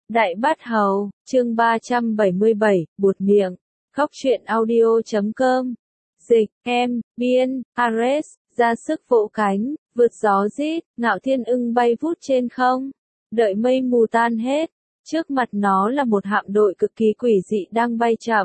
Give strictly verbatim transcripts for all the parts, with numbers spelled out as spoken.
Đại Bát Hầu, chương ba trăm bảy mươi bảy, buột miệng. Góc truyện audio chấm com. Dịch, em, biên, Ares, ra sức vỗ cánh, vượt gió rít, Ngạo Thiên Ưng bay vút trên không. Đợi mây mù tan hết, trước mặt nó là một hạm đội cực kỳ quỷ dị đang bay chậm.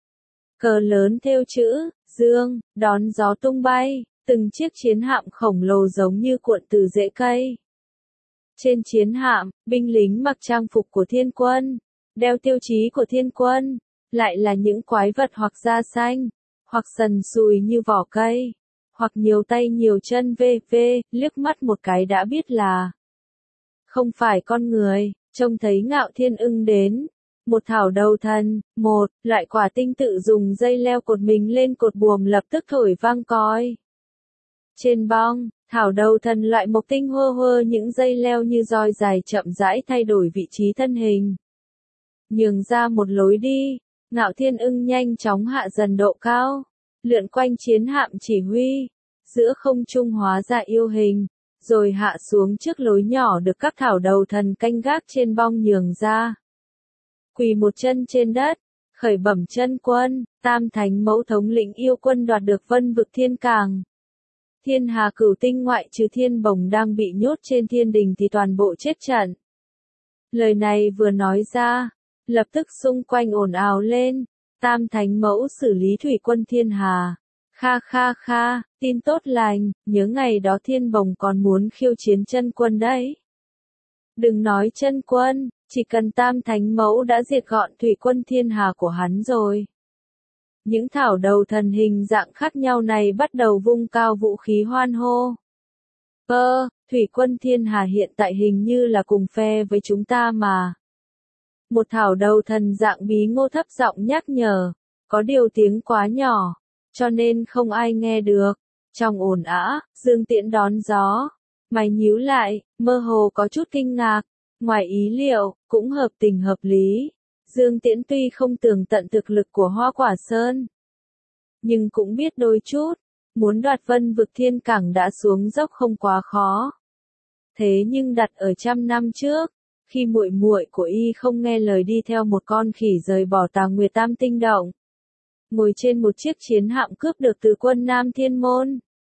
Cờ lớn thêu chữ, dương, đón gió tung bay, từng chiếc chiến hạm khổng lồ giống như cuộn từ rễ cây. Trên chiến hạm, binh lính mặc trang phục của thiên quân, đeo tiêu chí của thiên quân, lại là những quái vật hoặc da xanh, hoặc sần sùi như vỏ cây, hoặc nhiều tay nhiều chân vê vê, liếc mắt một cái đã biết là không phải con người. Trông thấy Ngạo Thiên Ưng đến, một thảo đầu thần, một loại quả tinh tự dùng dây leo cột mình lên cột buồm lập tức thổi vang còi. Trên bong, thảo đầu thần loại mộc tinh hơ hơ những dây leo như roi dài chậm rãi thay đổi vị trí thân hình. Nhường ra một lối đi, Ngạo Thiên Ưng nhanh chóng hạ dần độ cao, lượn quanh chiến hạm chỉ huy, giữa không trung hóa ra yêu hình, rồi hạ xuống trước lối nhỏ được các thảo đầu thần canh gác trên bong nhường ra. Quỳ một chân trên đất, khởi bẩm chân quân, Tam Thánh Mẫu thống lĩnh yêu quân đoạt được Vân Vực Thiên Càng. Thiên Hà Cửu Tinh ngoại trừ Thiên Bồng đang bị nhốt trên thiên đình thì toàn bộ chết trận. Lời này vừa nói ra, lập tức xung quanh ồn ào lên, Tam Thánh Mẫu xử lý thủy quân Thiên Hà. Kha kha kha, tin tốt lành, nhớ ngày đó Thiên Bồng còn muốn khiêu chiến chân quân đấy. Đừng nói chân quân, chỉ cần Tam Thánh Mẫu đã diệt gọn thủy quân Thiên Hà của hắn rồi. Những thảo đầu thần hình dạng khác nhau này bắt đầu vung cao vũ khí hoan hô. Ơ, thủy quân Thiên Hà hiện tại hình như là cùng phe với chúng ta mà. Một thảo đầu thần dạng bí ngô thấp giọng nhắc nhở, có điều tiếng quá nhỏ, cho nên không ai nghe được. Trong ồn ào, Dương Tiễn đón gió, mày nhíu lại, mơ hồ có chút kinh ngạc, ngoài ý liệu, cũng hợp tình hợp lý. Dương Tiễn tuy không tường tận thực lực của Hoa Quả Sơn, nhưng cũng biết đôi chút, muốn đoạt Vân Vực Thiên Cảng đã xuống dốc không quá khó. Thế nhưng đặt ở trăm năm trước, khi muội muội của y không nghe lời đi theo một con khỉ rời bỏ Tà Nguyệt Tam Tinh Động, ngồi trên một chiếc chiến hạm cướp được từ quân Nam Thiên Môn,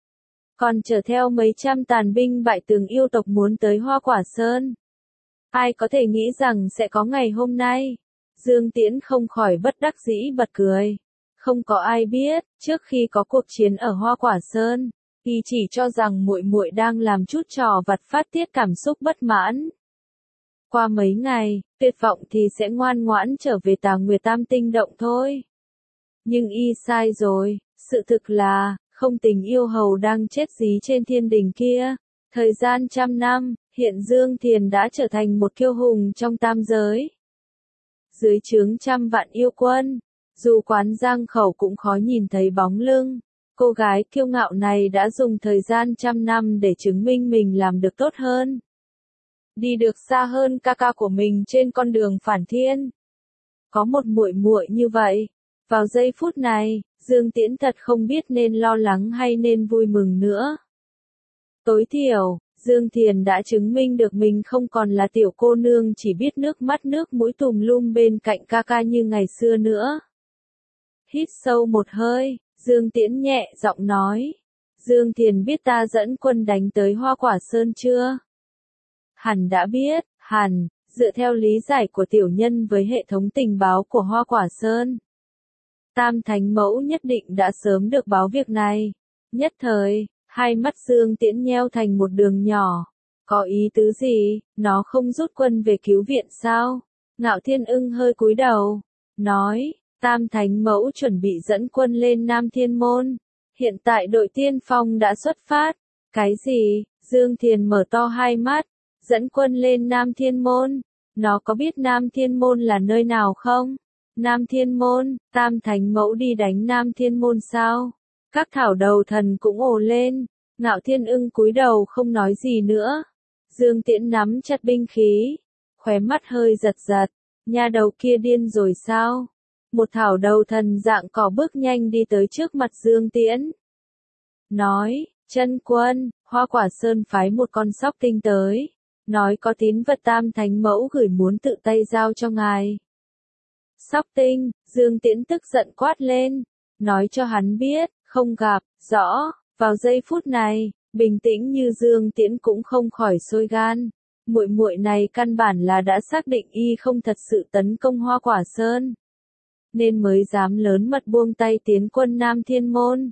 còn chở theo mấy trăm tàn binh bại tướng yêu tộc muốn tới Hoa Quả Sơn. Ai có thể nghĩ rằng sẽ có ngày hôm nay? Dương Tiễn không khỏi bất đắc dĩ bật cười. Không có ai biết, trước khi có cuộc chiến ở Hoa Quả Sơn, y chỉ cho rằng muội muội đang làm chút trò vặt phát tiết cảm xúc bất mãn. Qua mấy ngày, tuyệt vọng thì sẽ ngoan ngoãn trở về Tà Nguyệt Tam Tinh Động thôi. Nhưng y sai rồi, sự thực là, không tình yêu hầu đang chết dí trên thiên đình kia. Thời gian trăm năm, hiện Dương Thiền đã trở thành một kiêu hùng trong tam giới. Dưới trướng trăm vạn yêu quân, dù quán giang khẩu cũng khó nhìn thấy bóng lưng. Cô gái kiêu ngạo này đã dùng thời gian trăm năm để chứng minh mình làm được tốt hơn. Đi được xa hơn ca ca của mình trên con đường phản thiên. Có một muội muội như vậy. Vào giây phút này, Dương Tiễn thật không biết nên lo lắng hay nên vui mừng nữa. Tối thiểu, Dương Thiền đã chứng minh được mình không còn là tiểu cô nương chỉ biết nước mắt nước mũi tùm lum bên cạnh ca ca như ngày xưa nữa. Hít sâu một hơi, Dương Tiễn nhẹ giọng nói. Dương Thiền biết ta dẫn quân đánh tới Hoa Quả Sơn chưa? Hẳn đã biết, hẳn, dựa theo lý giải của tiểu nhân với hệ thống tình báo của Hoa Quả Sơn. Tam Thánh Mẫu nhất định đã sớm được báo việc này. Nhất thời, hai mắt Dương Tiễn nheo thành một đường nhỏ. Có ý tứ gì, nó không rút quân về cứu viện sao? Ngạo Thiên Ưng hơi cúi đầu, nói, Tam Thánh Mẫu chuẩn bị dẫn quân lên Nam Thiên Môn. Hiện tại đội tiên phong đã xuất phát. Cái gì? Dương Thiền mở to hai mắt, dẫn quân lên Nam Thiên Môn. Nó có biết Nam Thiên Môn là nơi nào không? Nam Thiên Môn, Tam Thánh Mẫu đi đánh Nam Thiên Môn sao? Các thảo đầu thần cũng ồ lên. Ngạo Thiên Ưng cúi đầu không nói gì nữa. Dương Tiễn nắm chặt binh khí, khóe mắt hơi giật giật. Nha đầu kia điên rồi sao? Một thảo đầu thần dạng cỏ bước nhanh đi tới trước mặt Dương Tiễn. Nói, chân quân, Hoa Quả Sơn phái một con sóc tinh tới. nói có tín vật Tam Thánh Mẫu gửi muốn tự tay giao cho ngài. Sóc Tinh, Dương Tiễn tức giận quát lên, nói cho hắn biết, không gặp, rõ, vào giây phút này, bình tĩnh như Dương Tiễn cũng không khỏi sôi gan. Muội muội này căn bản là đã xác định y không thật sự tấn công Hoa Quả Sơn, nên mới dám lớn mật buông tay tiến quân Nam Thiên Môn.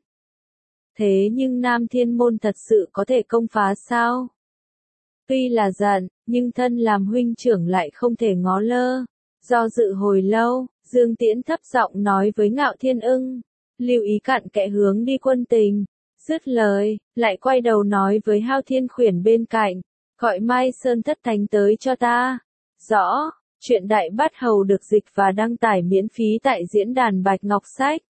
Thế nhưng Nam Thiên Môn thật sự có thể công phá sao? Tuy là giận, nhưng thân làm huynh trưởng lại không thể ngó lơ. Do dự hồi lâu, Dương Tiễn thấp giọng nói với Ngạo Thiên Ưng, lưu ý cặn kẽ hướng đi quân tình. Dứt lời, lại quay đầu nói với Hao Thiên Khuyển bên cạnh, gọi Mai Sơn Thất Thánh tới cho ta. Rõ, chuyện Đại Bát Hầu được dịch và đăng tải miễn phí tại diễn đàn Bạch Ngọc Sách.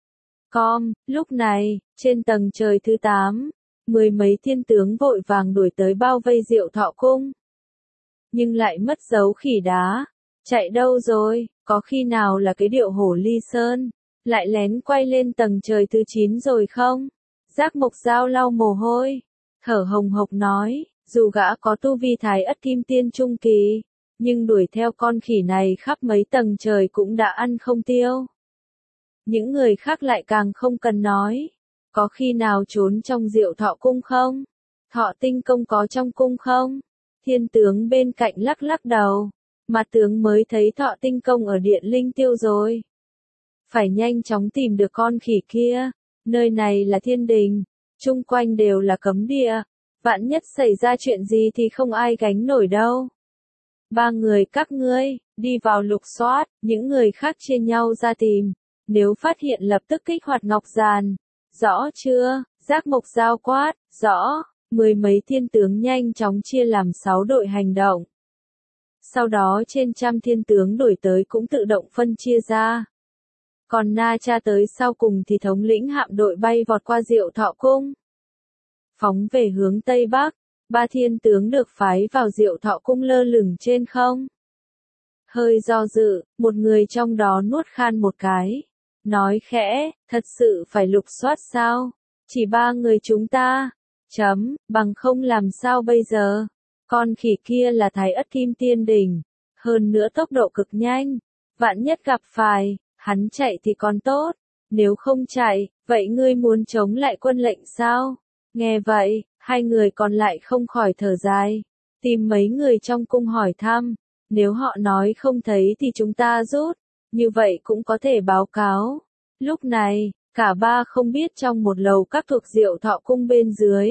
Com, lúc này, trên tầng trời thứ tám, mười mấy thiên tướng vội vàng đuổi tới bao vây Diệu Thọ Cung. Nhưng lại mất dấu khỉ đá. Chạy đâu rồi, có khi nào là cái điệu hổ ly sơn, lại lén quay lên tầng trời thứ chín rồi không? Giác Mộc Dao lau mồ hôi, thở hồng hộc nói, dù gã có tu vi Thái Ất Kim Tiên Trung Kỳ, nhưng đuổi theo con khỉ này khắp mấy tầng trời cũng đã ăn không tiêu. Những người khác lại càng không cần nói, có khi nào trốn trong Diệu Thọ Cung không? Thọ Tinh Công có trong cung không? Thiên tướng bên cạnh lắc lắc đầu, mà tướng mới thấy Thọ Tinh Công ở Điện Linh Tiêu rồi. Phải nhanh chóng tìm được con khỉ kia, nơi này là thiên đình, chung quanh đều là cấm địa, vạn nhất xảy ra chuyện gì thì không ai gánh nổi đâu. Ba người các ngươi, đi vào lục soát, những người khác chia nhau ra tìm, nếu phát hiện lập tức kích hoạt ngọc giàn. Rõ chưa? Giác Mộc Dao quát, rõ, mười mấy thiên tướng nhanh chóng chia làm sáu đội hành động. Sau đó trên trăm thiên tướng đổi tới cũng tự động phân chia ra. Còn Na Cha tới sau cùng thì thống lĩnh hạm đội bay vọt qua Diệu Thọ Cung. Phóng về hướng Tây Bắc, ba thiên tướng được phái vào Diệu Thọ Cung lơ lửng trên không. Hơi do dự, một người trong đó nuốt khan một cái. Nói khẽ, thật sự phải lục soát sao? Chỉ ba người chúng ta. Chấm, bằng không làm sao bây giờ? Con khỉ kia là Thái Ất Kim Tiên Đỉnh. Hơn nữa tốc độ cực nhanh. Vạn nhất gặp phải, hắn chạy thì còn tốt. Nếu không chạy, vậy ngươi muốn chống lại quân lệnh sao? Nghe vậy, hai người còn lại không khỏi thở dài. Tìm mấy người trong cung hỏi thăm. Nếu họ nói không thấy thì chúng ta rút. Như vậy cũng có thể báo cáo. Lúc này, cả ba không biết trong một lầu các thuộc Diệu Thọ Cung bên dưới.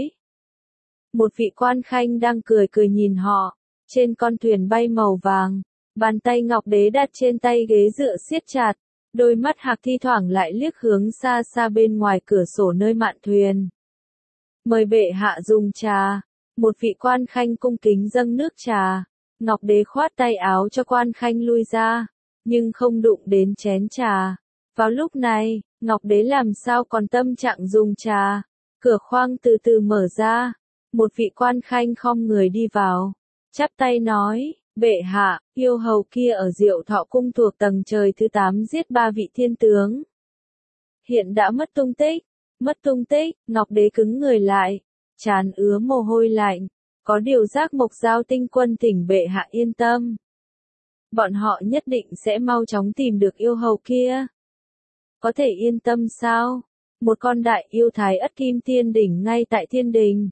Một vị quan khanh đang cười cười nhìn họ. Trên con thuyền bay màu vàng, bàn tay ngọc đế đặt trên tay ghế dựa siết chặt. Đôi mắt hạc thi thoảng lại liếc hướng xa xa bên ngoài cửa sổ nơi mạn thuyền. Mời bệ hạ dùng trà. Một vị quan khanh cung kính dâng nước trà. Ngọc đế khoát tay áo cho quan khanh lui ra, nhưng không đụng đến chén trà. Vào lúc này, Ngọc đế làm sao còn tâm trạng dùng trà. Cửa khoang từ từ mở ra. Một vị quan khanh khom người đi vào. Chắp tay nói, bệ hạ, yêu hầu kia ở Diệu Thọ Cung thuộc tầng trời thứ tám giết ba vị thiên tướng. Hiện đã mất tung tích. Mất tung tích, Ngọc đế cứng người lại. Trán ứa mồ hôi lạnh. Có điều Giác Mộc Dao tinh quân thỉnh bệ hạ yên tâm. Bọn họ nhất định sẽ mau chóng tìm được yêu hầu kia. Có thể yên tâm sao? Một con đại yêu Thái Ất Kim Tiên Đỉnh ngay tại thiên đình.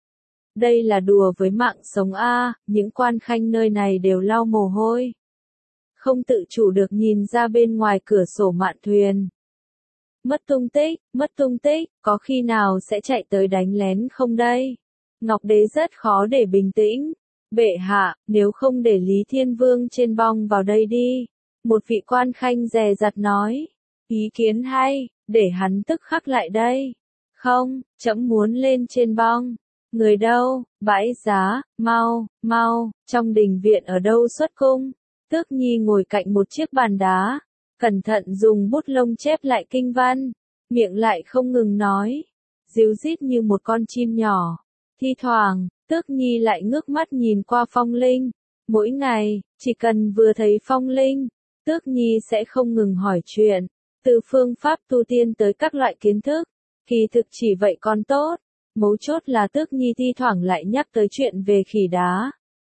Đây là đùa với mạng sống a, những quan khanh nơi này đều lau mồ hôi. Không tự chủ được nhìn ra bên ngoài cửa sổ mạn thuyền. Mất tung tích, mất tung tích, có khi nào sẽ chạy tới đánh lén không đây? Ngọc đế rất khó để bình tĩnh. Bệ hạ, nếu không để Lý Thiên Vương trên bong vào đây đi. Một vị quan khanh dè dặt nói. Ý kiến hay, để hắn tức khắc lại đây. Không, trẫm muốn lên trên bong. Người đâu, bãi giá, mau, mau, trong đình viện ở đâu xuất cung. Tước Nhi ngồi cạnh một chiếc bàn đá. Cẩn thận dùng bút lông chép lại kinh văn. Miệng lại không ngừng nói. Díu dít như một con chim nhỏ. Thi thoảng, Tước Nhi lại ngước mắt nhìn qua Phong Linh. Mỗi ngày, chỉ cần vừa thấy Phong Linh, Tước Nhi sẽ không ngừng hỏi chuyện. Từ phương pháp tu tiên tới các loại kiến thức. Kỳ thực chỉ vậy còn tốt. Mấu chốt là Tước Nhi thi thoảng lại nhắc tới chuyện về khỉ đá.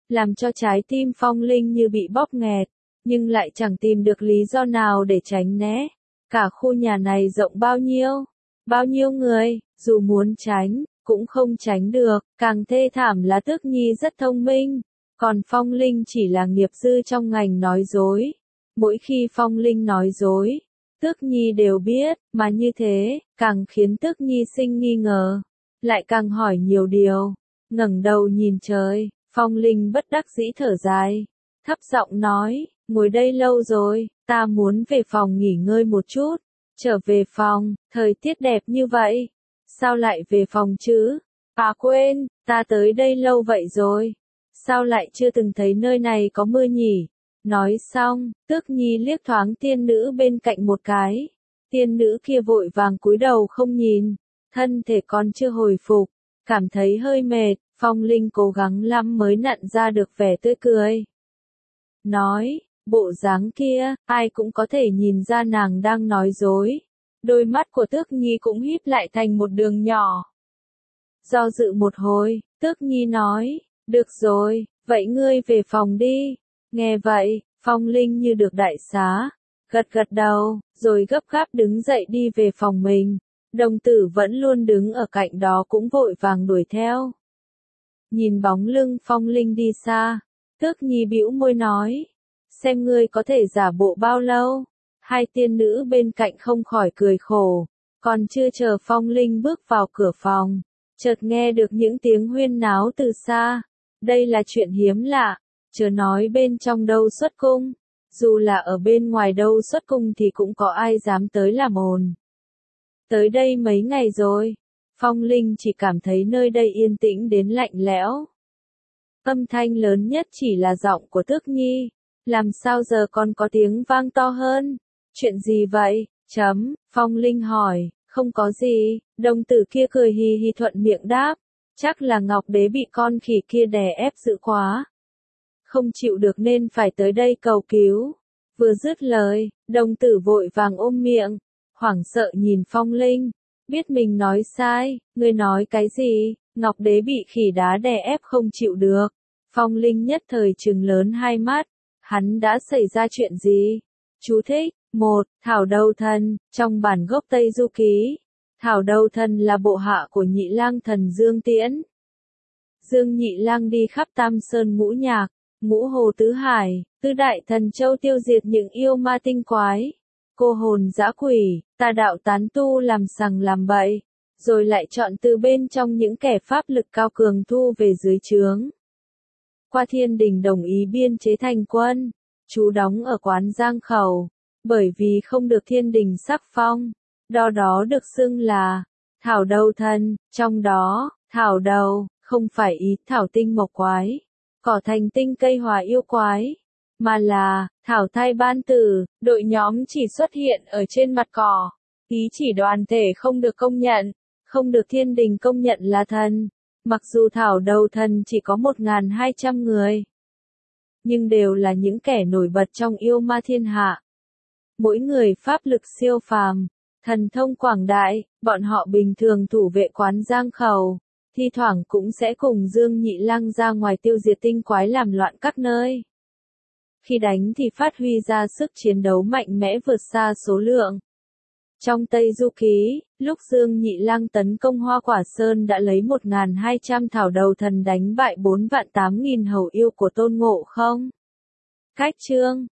làm cho trái tim Phong Linh như bị bóp nghẹt, nhưng lại chẳng tìm được lý do nào để tránh né. Cả khu nhà này rộng bao nhiêu, bao nhiêu người, dù muốn tránh, cũng không tránh được, càng thê thảm là Tước Nhi rất thông minh, còn Phong Linh chỉ là nghiệp dư trong ngành nói dối. Mỗi khi Phong Linh nói dối, Tước Nhi đều biết, mà như thế, càng khiến Tước Nhi sinh nghi ngờ, lại càng hỏi nhiều điều. Ngẩng đầu nhìn trời, Phong Linh bất đắc dĩ thở dài, thấp giọng nói, ngồi đây lâu rồi, ta muốn về phòng nghỉ ngơi một chút. Trở về phòng, thời tiết đẹp như vậy, sao lại về phòng chứ? À quên, ta tới đây lâu vậy rồi, sao lại chưa từng thấy nơi này có mưa nhỉ? Nói xong, Tước Nhi liếc thoáng tiên nữ bên cạnh một cái. Tiên nữ kia vội vàng cúi đầu không nhìn, thân thể còn chưa hồi phục, cảm thấy hơi mệt, Phong Linh cố gắng lắm mới nặn ra được vẻ tươi cười. Nói, bộ dáng kia, ai cũng có thể nhìn ra nàng đang nói dối. Đôi mắt của Tước Nhi cũng híp lại thành một đường nhỏ. Do dự một hồi, Tước Nhi nói, được rồi, vậy ngươi về phòng đi. Nghe vậy, Phong Linh như được đại xá, gật gật đầu, rồi gấp gáp đứng dậy đi về phòng mình. Đồng tử vẫn luôn đứng ở cạnh đó cũng vội vàng đuổi theo. Nhìn bóng lưng Phong Linh đi xa, Tước Nhi bĩu môi nói, xem ngươi có thể giả bộ bao lâu. Hai tiên nữ bên cạnh không khỏi cười khổ, còn chưa chờ Phong Linh bước vào cửa phòng, chợt nghe được những tiếng huyên náo từ xa. Đây là chuyện hiếm lạ, chớ nói bên trong đâu xuất cung, dù là ở bên ngoài đâu xuất cung thì cũng có ai dám tới làm ồn. Tới đây mấy ngày rồi, Phong Linh chỉ cảm thấy nơi đây yên tĩnh đến lạnh lẽo. Âm thanh lớn nhất chỉ là giọng của Tước Nhi, làm sao giờ còn có tiếng vang to hơn? Chuyện gì vậy? Chấm, Phong Linh hỏi, không có gì, đồng tử kia cười hì hì thuận miệng đáp, chắc là Ngọc Đế bị con khỉ kia đè ép dữ quá. Không chịu được nên phải tới đây cầu cứu. Vừa dứt lời, đồng tử vội vàng ôm miệng, hoảng sợ nhìn Phong Linh, biết mình nói sai, ngươi nói cái gì, Ngọc Đế bị khỉ đá đè ép không chịu được. Phong Linh nhất thời trừng lớn hai mắt, hắn đã xảy ra chuyện gì? Chú thích, một, Thảo Đầu Thần, trong bản gốc Tây Du Ký, Thảo Đầu Thần là bộ hạ của Nhị Lang Thần Dương Tiễn. Dương Nhị Lang đi khắp Tam Sơn ngũ nhạc, ngũ hồ tứ hải, tứ đại thần châu tiêu diệt những yêu ma tinh quái, cô hồn dã quỷ, tà đạo tán tu làm sằng làm bậy, rồi lại chọn từ bên trong những kẻ pháp lực cao cường thu về dưới trướng. Qua thiên đình đồng ý biên chế thành quân, trú đóng ở quán Giang Khẩu, bởi vì không được thiên đình sắc phong, do đó được xưng là Thảo Đầu Thần, trong đó, Thảo Đầu, không phải ý thảo tinh mộc quái, cỏ thành tinh cây hòa yêu quái, mà là thảo thai ban tử, đội nhóm chỉ xuất hiện ở trên mặt cỏ, ý chỉ đoàn thể không được công nhận, không được thiên đình công nhận là thần. Mặc dù Thảo Đầu Thần chỉ có một nghìn hai trăm người, nhưng đều là những kẻ nổi bật trong yêu ma thiên hạ. Mỗi người pháp lực siêu phàm, thần thông quảng đại, bọn họ bình thường thủ vệ quán Giang Khẩu, thi thoảng cũng sẽ cùng Dương Nhị Lang ra ngoài tiêu diệt tinh quái làm loạn các nơi. Khi đánh thì phát huy ra sức chiến đấu mạnh mẽ vượt xa số lượng. Trong Tây Du Ký, lúc Dương Nhị Lang tấn công Hoa Quả Sơn đã lấy một nghìn hai trăm Thảo Đầu Thần đánh bại bốn vạn tám nghìn hầu yêu của Tôn Ngộ Không. Cách chương